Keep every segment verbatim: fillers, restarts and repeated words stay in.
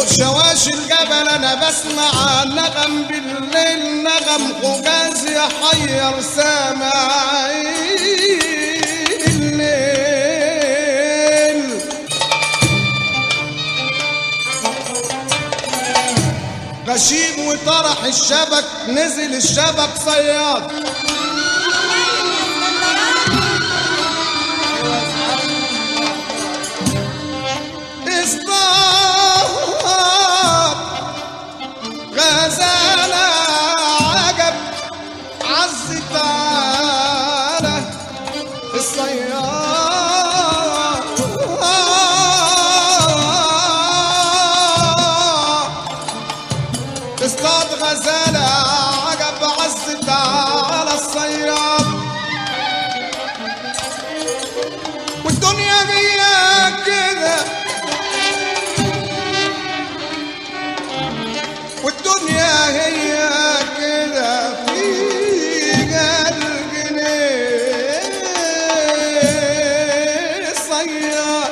شواشي الجبل انا بسمع نغم بالليل، نغم حجاز يحير سامعي الليل. غشيم وطرح الشبك، نزل الشبك صياد، غزالة عجب عز تعالى الصياد، اصطاد غزالة عجب عز تعالى الصياد. والدنيا جاية كده، والدنيا هي كده فيها الجنيه صياد.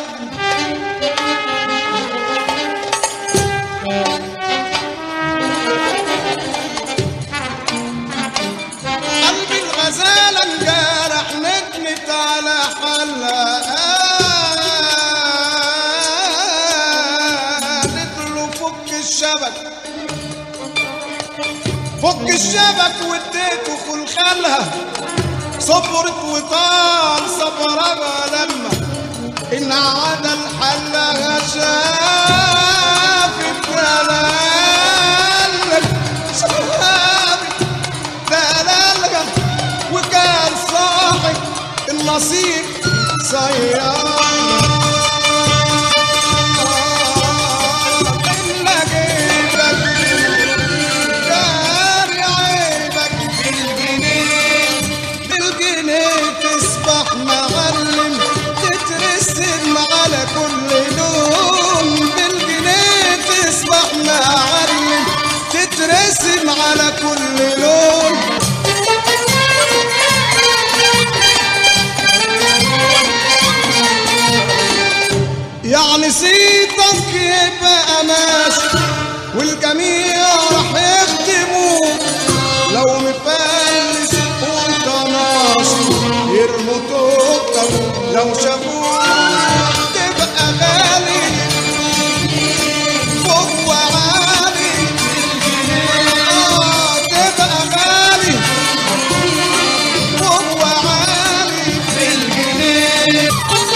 قلبي الغزالة انجرح، ندمت على حلها، قالت له فك الشبك، فك الشبك واديته خلخالها. صبرت وطال صبرها لما ان عاد الحلها، شافت دلالك، شافت دلالها، وكان صاحب النصيب صياد. كل لون بالجنيه تصبح معلم، تترسم على كل لون. يعني صيتك يبقى ماشي والجميع راح يختموه، لو مفلس وانت ناشي يرموا توبتك، لو شافوك تبقى غالي فوق وعالي. اه تبقى غالي فوق وعالي في الجنيه.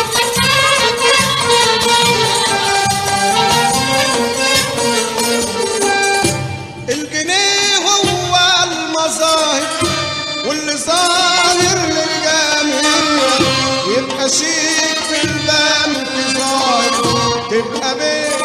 الجنيه هو المظاهر، واللي ظاهر للجميع يبقى شيك في البنك ظاهر، تبقى بيه